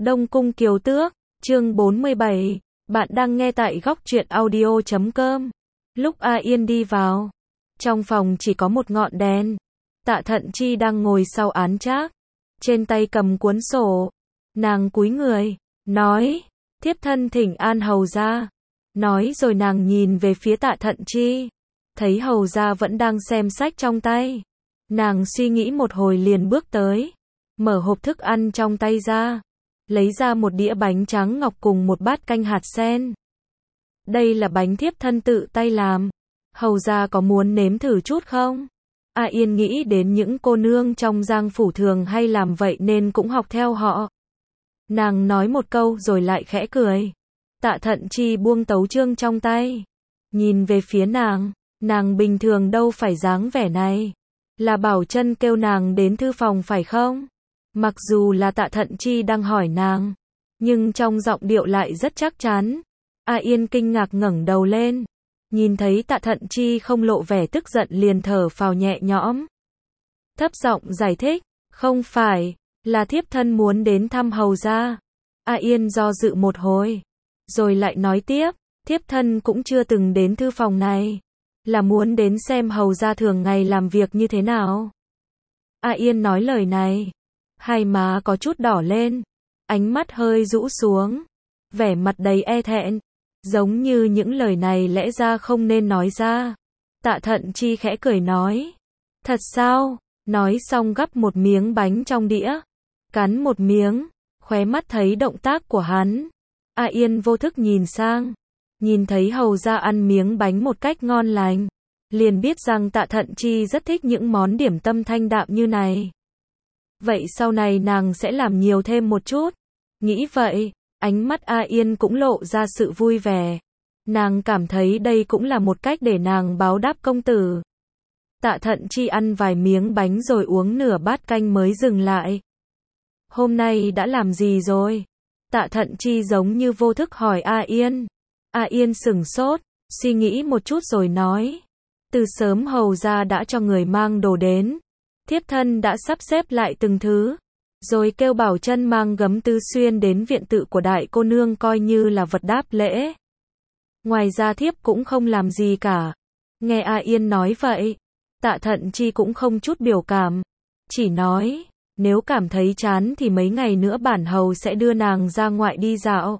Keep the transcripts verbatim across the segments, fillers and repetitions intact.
Đông Cung Kiều Tước, chương bốn mươi bảy, bạn đang nghe tại góc truyện audio chấm com. Lúc A Yên đi vào, trong phòng chỉ có một ngọn đèn. Tạ Thận Chi đang ngồi sau án trác, trên tay cầm cuốn sổ. Nàng cúi người, nói, thiếp thân thỉnh an hầu gia. Nói rồi nàng nhìn về phía Tạ Thận Chi, thấy hầu gia vẫn đang xem sách trong tay. Nàng suy nghĩ một hồi liền bước tới, mở hộp thức ăn trong tay ra, lấy ra một đĩa bánh tráng ngọc cùng một bát canh hạt sen. Đây là bánh thiếp thân tự tay làm, hầu gia có muốn nếm thử chút không? A Yên nghĩ đến những cô nương trong Giang phủ thường hay làm vậy nên cũng học theo họ. Nàng nói một câu rồi lại khẽ cười. Tạ Thận Chi buông tấu chương trong tay, nhìn về phía nàng, nàng bình thường đâu phải dáng vẻ này. Là Bảo Chân kêu nàng đến thư phòng phải không? Mặc dù là Tạ Thận Chi đang hỏi nàng, nhưng trong giọng điệu lại rất chắc chắn. A Yên kinh ngạc ngẩng đầu lên, nhìn thấy Tạ Thận Chi không lộ vẻ tức giận liền thở phào nhẹ nhõm. Thấp giọng giải thích, không phải, là thiếp thân muốn đến thăm hầu gia. A Yên do dự một hồi, rồi lại nói tiếp, thiếp thân cũng chưa từng đến thư phòng này, là muốn đến xem hầu gia thường ngày làm việc như thế nào. A Yên nói lời này, hai má có chút đỏ lên, ánh mắt hơi rũ xuống, vẻ mặt đầy e thẹn, giống như những lời này lẽ ra không nên nói ra. Tạ Thận Chi khẽ cười nói, thật sao? Nói xong gắp một miếng bánh trong đĩa, cắn một miếng, khóe mắt thấy động tác của hắn. A Yên vô thức nhìn sang, nhìn thấy hầu gia ăn miếng bánh một cách ngon lành, liền biết rằng Tạ Thận Chi rất thích những món điểm tâm thanh đạm như này. Vậy sau này nàng sẽ làm nhiều thêm một chút. Nghĩ vậy, ánh mắt A Yên cũng lộ ra sự vui vẻ. Nàng cảm thấy đây cũng là một cách để nàng báo đáp công tử. Tạ Thận Chi ăn vài miếng bánh rồi uống nửa bát canh mới dừng lại. Hôm nay đã làm gì rồi? Tạ Thận Chi giống như vô thức hỏi A Yên. A Yên sửng sốt, suy nghĩ một chút rồi nói, từ sớm hầu gia đã cho người mang đồ đến, thiếp thân đã sắp xếp lại từng thứ, rồi kêu Bảo Chân mang gấm tứ xuyên đến viện tự của đại cô nương coi như là vật đáp lễ. Ngoài ra thiếp cũng không làm gì cả. Nghe A Yên nói vậy, Tạ Thận Chi cũng không chút biểu cảm, chỉ nói, nếu cảm thấy chán thì mấy ngày nữa bản hầu sẽ đưa nàng ra ngoại đi dạo.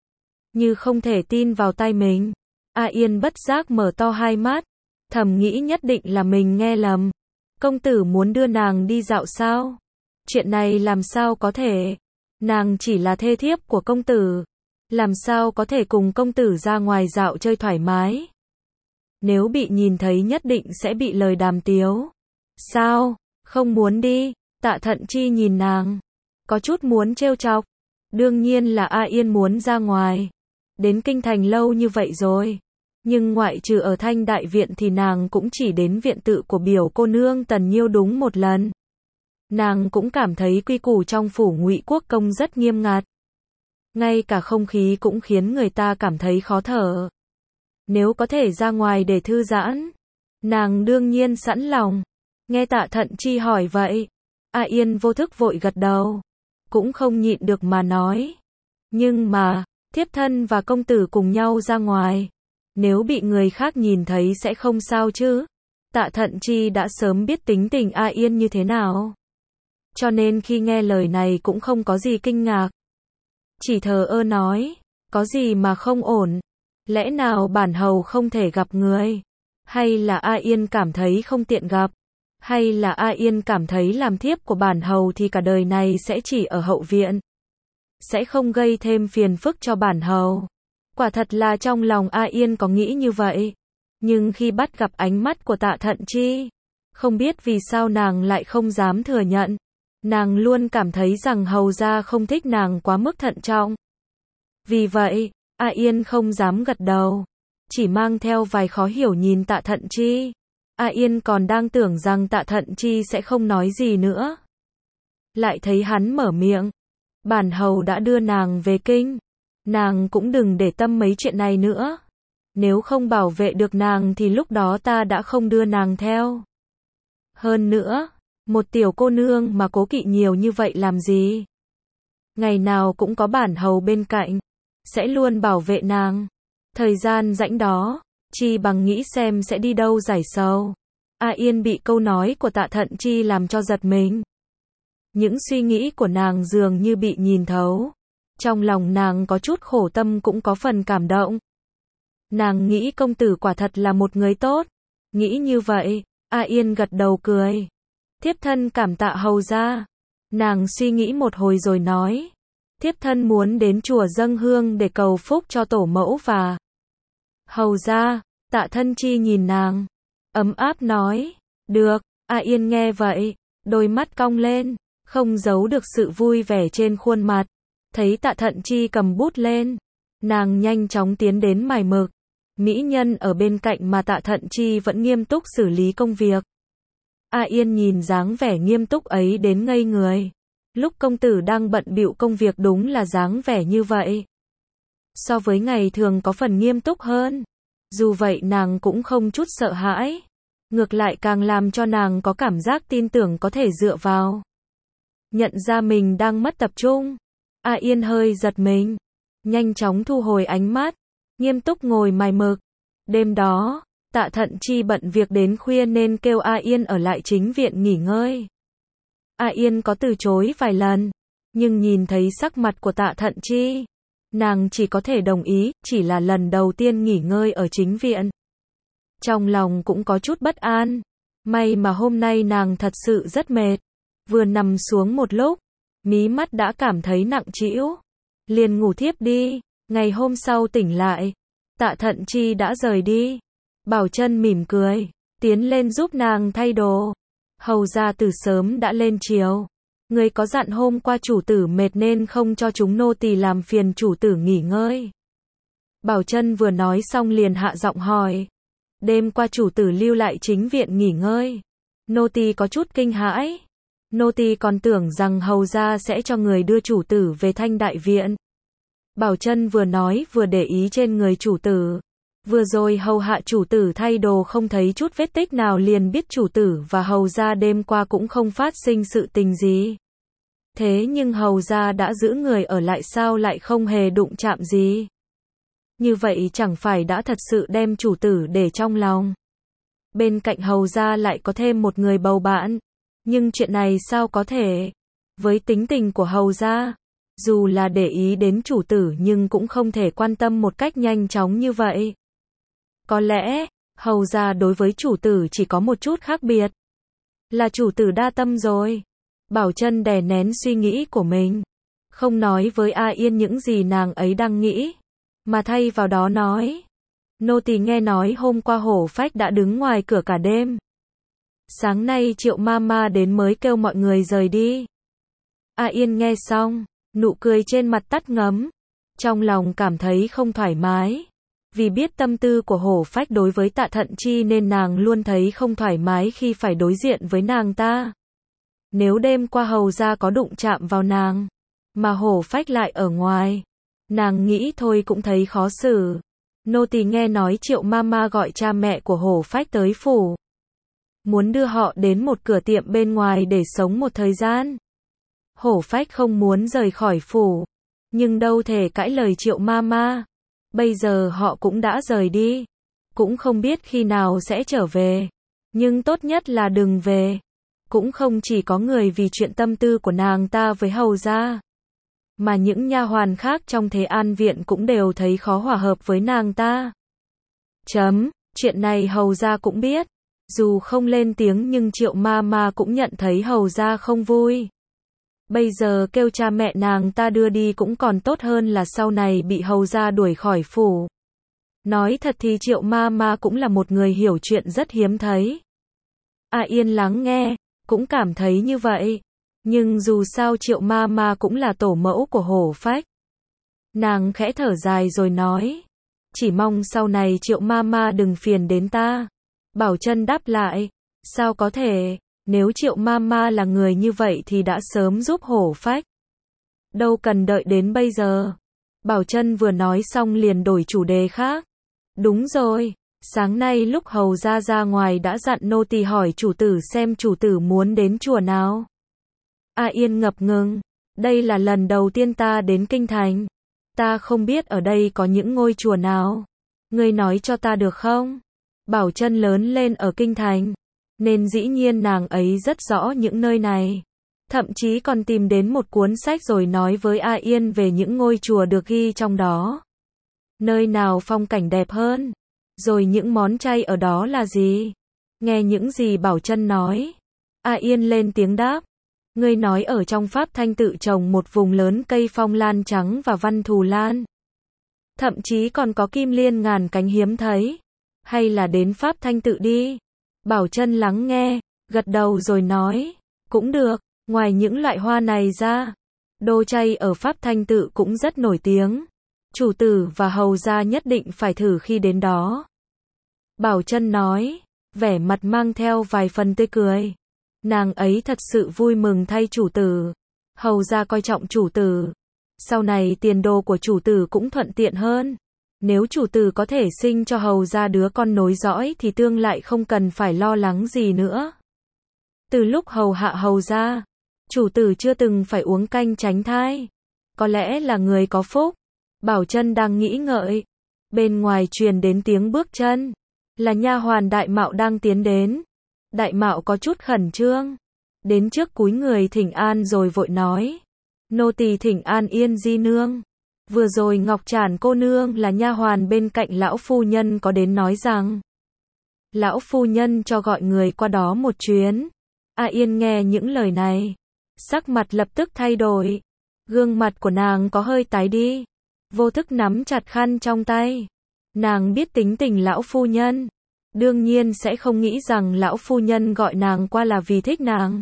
Như không thể tin vào tai mình, A Yên bất giác mở to hai mắt, thầm nghĩ nhất định là mình nghe lầm. Công tử muốn đưa nàng đi dạo sao? Chuyện này làm sao có thể? Nàng chỉ là thê thiếp của công tử, làm sao có thể cùng công tử ra ngoài dạo chơi thoải mái? Nếu bị nhìn thấy nhất định sẽ bị lời đàm tiếu. Sao? Không muốn đi? Tạ Thận Chi nhìn nàng, có chút muốn trêu chọc. Đương nhiên là A Yên muốn ra ngoài. Đến kinh thành lâu như vậy rồi, nhưng ngoại trừ ở Thanh Đại Viện thì nàng cũng chỉ đến viện tự của biểu cô nương Tần Nhiêu đúng một lần. Nàng cũng cảm thấy quy củ trong phủ Ngụy Quốc công rất nghiêm ngặt. Ngay cả không khí cũng khiến người ta cảm thấy khó thở. Nếu có thể ra ngoài để thư giãn, nàng đương nhiên sẵn lòng. Nghe Tạ Thận Chi hỏi vậy, A Yên vô thức vội gật đầu, cũng không nhịn được mà nói, nhưng mà, thiếp thân và công tử cùng nhau ra ngoài, nếu bị người khác nhìn thấy sẽ không sao chứ? Tạ Thận Chi đã sớm biết tính tình A Yên như thế nào, cho nên khi nghe lời này cũng không có gì kinh ngạc, chỉ thờ ơ nói, có gì mà không ổn? Lẽ nào bản hầu không thể gặp người? Hay là A Yên cảm thấy không tiện gặp? Hay là A Yên cảm thấy làm thiếp của bản hầu thì cả đời này sẽ chỉ ở hậu viện, sẽ không gây thêm phiền phức cho bản hầu? Quả thật là trong lòng A Yên có nghĩ như vậy, nhưng khi bắt gặp ánh mắt của Tạ Thận Chi, không biết vì sao nàng lại không dám thừa nhận. Nàng luôn cảm thấy rằng hầu gia không thích nàng quá mức thận trọng. Vì vậy, A Yên không dám gật đầu, chỉ mang theo vài khó hiểu nhìn Tạ Thận Chi. A Yên còn đang tưởng rằng Tạ Thận Chi sẽ không nói gì nữa, lại thấy hắn mở miệng, bản hầu đã đưa nàng về kinh, nàng cũng đừng để tâm mấy chuyện này nữa. Nếu không bảo vệ được nàng thì lúc đó ta đã không đưa nàng theo. Hơn nữa, một tiểu cô nương mà cố kỵ nhiều như vậy làm gì? Ngày nào cũng có bản hầu bên cạnh, sẽ luôn bảo vệ nàng. Thời gian rảnh đó, chi bằng nghĩ xem sẽ đi đâu giải sầu. A Yên bị câu nói của Tạ Thận Chi làm cho giật mình. Những suy nghĩ của nàng dường như bị nhìn thấu. Trong lòng nàng có chút khổ tâm cũng có phần cảm động. Nàng nghĩ công tử quả thật là một người tốt. Nghĩ như vậy, A Yên gật đầu cười. Thiếp thân cảm tạ hầu gia. Nàng suy nghĩ một hồi rồi nói. Thiếp thân muốn đến chùa dâng hương để cầu phúc cho tổ mẫu và hầu gia. Tạ Thân Chi nhìn nàng, ấm áp nói. Được. A Yên nghe vậy, đôi mắt cong lên, không giấu được sự vui vẻ trên khuôn mặt. Thấy Tạ Thận Chi cầm bút lên, nàng nhanh chóng tiến đến mài mực. Mỹ nhân ở bên cạnh mà Tạ Thận Chi vẫn nghiêm túc xử lý công việc. A Yên nhìn dáng vẻ nghiêm túc ấy đến ngây người. Lúc công tử đang bận bịu công việc đúng là dáng vẻ như vậy. So với ngày thường có phần nghiêm túc hơn. Dù vậy nàng cũng không chút sợ hãi. Ngược lại càng làm cho nàng có cảm giác tin tưởng có thể dựa vào. Nhận ra mình đang mất tập trung. A Yên hơi giật mình. Nhanh chóng thu hồi ánh mắt. Nghiêm túc ngồi mài mực. Đêm đó, Tạ Thận Chi bận việc đến khuya nên kêu A Yên ở lại chính viện nghỉ ngơi. A Yên có từ chối vài lần, nhưng nhìn thấy sắc mặt của Tạ Thận Chi, nàng chỉ có thể đồng ý, chỉ là lần đầu tiên nghỉ ngơi ở chính viện. Trong lòng cũng có chút bất an, may mà hôm nay nàng thật sự rất mệt, vừa nằm xuống một lúc, mí mắt đã cảm thấy nặng trĩu, liền ngủ thiếp đi. Ngày hôm sau tỉnh lại, Tạ Thận Chi đã rời đi. Bảo Chân mỉm cười, tiến lên giúp nàng thay đồ. Hầu gia từ sớm đã lên chiều. Người có dặn hôm qua chủ tử mệt nên không cho chúng nô tỳ làm phiền chủ tử nghỉ ngơi. Bảo Chân vừa nói xong liền hạ giọng hỏi. Đêm qua chủ tử lưu lại chính viện nghỉ ngơi. Nô tỳ có chút kinh hãi. Nô tỳ còn tưởng rằng hầu gia sẽ cho người đưa chủ tử về Thanh Đại Viện. Bảo Chân vừa nói vừa để ý trên người chủ tử. Vừa rồi hầu hạ chủ tử thay đồ không thấy chút vết tích nào liền biết chủ tử và hầu gia đêm qua cũng không phát sinh sự tình gì. Thế nhưng hầu gia đã giữ người ở lại sao lại không hề đụng chạm gì. Như vậy chẳng phải đã thật sự đem chủ tử để trong lòng. Bên cạnh hầu gia lại có thêm một người bầu bạn. Nhưng chuyện này sao có thể? Với tính tình của hầu gia, dù là để ý đến chủ tử nhưng cũng không thể quan tâm một cách nhanh chóng như vậy. Có lẽ, hầu gia đối với chủ tử chỉ có một chút khác biệt. Là chủ tử đa tâm rồi. Bảo Chân đè nén suy nghĩ của mình. Không nói với A Yên những gì nàng ấy đang nghĩ. Mà thay vào đó nói. Nô tỳ nghe nói hôm qua Hổ Phách đã đứng ngoài cửa cả đêm. Sáng nay Triệu Mama đến mới kêu mọi người rời đi. A Yên nghe xong, nụ cười trên mặt tắt ngấm. Trong lòng cảm thấy không thoải mái. Vì biết tâm tư của Hổ Phách đối với Tạ Thận Chi nên nàng luôn thấy không thoải mái khi phải đối diện với nàng ta. Nếu đêm qua hầu gia có đụng chạm vào nàng, mà Hổ Phách lại ở ngoài, nàng nghĩ thôi cũng thấy khó xử. Nô tỳ nghe nói Triệu Mama gọi cha mẹ của Hổ Phách tới phủ. Muốn đưa họ đến một cửa tiệm bên ngoài để sống một thời gian. Hổ Phách không muốn rời khỏi phủ, nhưng đâu thể cãi lời Triệu Mama. Bây giờ họ cũng đã rời đi, cũng không biết khi nào sẽ trở về, nhưng tốt nhất là đừng về. Cũng không chỉ có người vì chuyện tâm tư của nàng ta với hầu gia, mà những nha hoàn khác trong Thế An viện cũng đều thấy khó hòa hợp với nàng ta. Chấm, chuyện này hầu gia cũng biết, dù không lên tiếng nhưng Triệu Mama cũng nhận thấy hầu gia không vui. Bây giờ kêu cha mẹ nàng ta đưa đi cũng còn tốt hơn là sau này bị hầu gia đuổi khỏi phủ. Nói thật thì Triệu Mama cũng là một người hiểu chuyện rất hiếm thấy. A Yên lắng nghe, cũng cảm thấy như vậy. Nhưng dù sao Triệu Mama cũng là tổ mẫu của Hổ Phách. Nàng khẽ thở dài rồi nói. Chỉ mong sau này Triệu Mama đừng phiền đến ta. Bảo Chân đáp lại. Sao có thể? Nếu Triệu Mama là người như vậy thì đã sớm giúp Hổ Phách. Đâu cần đợi đến bây giờ. Bảo Chân vừa nói xong liền đổi chủ đề khác. Đúng rồi, sáng nay lúc hầu gia ra ngoài đã dặn nô tỳ hỏi chủ tử xem chủ tử muốn đến chùa nào. A Yên ngập ngừng, đây là lần đầu tiên ta đến kinh thành. Ta không biết ở đây có những ngôi chùa nào. Ngươi nói cho ta được không? Bảo Chân lớn lên ở kinh thành, nên dĩ nhiên nàng ấy rất rõ những nơi này. Thậm chí còn tìm đến một cuốn sách rồi nói với A Yên về những ngôi chùa được ghi trong đó. Nơi nào phong cảnh đẹp hơn? Rồi những món chay ở đó là gì? Nghe những gì Bảo Chân nói, A Yên lên tiếng đáp. Ngươi nói ở trong Pháp Thanh tự trồng một vùng lớn cây phong lan trắng và văn thù lan. Thậm chí còn có kim liên ngàn cánh hiếm thấy. Hay là đến Pháp Thanh tự đi. Bảo Chân lắng nghe, gật đầu rồi nói. Cũng được, ngoài những loại hoa này ra, đồ chay ở Pháp Thanh tự cũng rất nổi tiếng. Chủ tử và hầu gia nhất định phải thử khi đến đó. Bảo Chân nói, vẻ mặt mang theo vài phần tươi cười. Nàng ấy thật sự vui mừng thay chủ tử. Hầu gia coi trọng chủ tử. Sau này tiền đồ của chủ tử cũng thuận tiện hơn. Nếu chủ tử có thể sinh cho hầu gia đứa con nối dõi thì tương lại không cần phải lo lắng gì nữa. Từ lúc hầu hạ hầu gia, chủ tử chưa từng phải uống canh tránh thai. Có lẽ là người có phúc. Bảo Chân đang nghĩ ngợi. Bên ngoài truyền đến tiếng bước chân. Là nha hoàn Đại Mạo đang tiến đến. Đại Mạo có chút khẩn trương. Đến trước cúi người thỉnh an rồi vội nói. Nô tỳ thỉnh an Yên di nương. Vừa rồi Ngọc Trản cô nương là nha hoàn bên cạnh lão phu nhân có đến nói rằng. Lão phu nhân cho gọi người qua đó một chuyến. A Yên nghe những lời này. Sắc mặt lập tức thay đổi. Gương mặt của nàng có hơi tái đi. Vô thức nắm chặt khăn trong tay. Nàng biết tính tình lão phu nhân. Đương nhiên sẽ không nghĩ rằng lão phu nhân gọi nàng qua là vì thích nàng.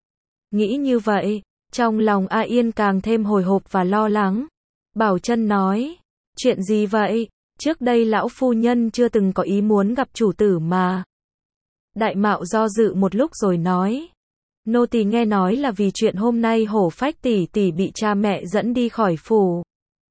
Nghĩ như vậy, trong lòng A Yên càng thêm hồi hộp và lo lắng. Bảo Chân nói, chuyện gì vậy? Trước đây lão phu nhân chưa từng có ý muốn gặp chủ tử mà. Đại Mạo do dự một lúc rồi nói, nô tỳ nghe nói là vì chuyện hôm nay Hổ Phách tỷ tỷ bị cha mẹ dẫn đi khỏi phủ.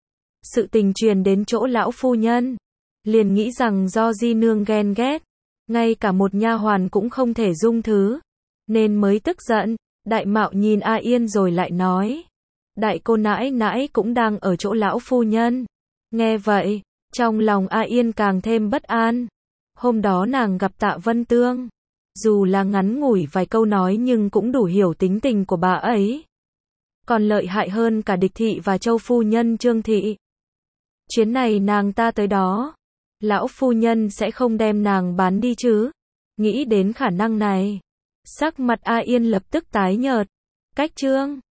Sự tình truyền đến chỗ lão phu nhân, liền nghĩ rằng do di nương ghen ghét, ngay cả một nha hoàn cũng không thể dung thứ, nên mới tức giận. Đại Mạo nhìn A Yên rồi lại nói, đại cô nãi nãi cũng đang ở chỗ lão phu nhân. Nghe vậy, trong lòng A Yên càng thêm bất an. Hôm đó nàng gặp Tạ Vân Tương, dù là ngắn ngủi vài câu nói nhưng cũng đủ hiểu tính tình của bà ấy. Còn lợi hại hơn cả Địch thị và Châu phu nhân Trương thị. Chuyến này nàng ta tới đó, lão phu nhân sẽ không đem nàng bán đi chứ? Nghĩ đến khả năng này, sắc mặt A Yên lập tức tái nhợt. Cách chương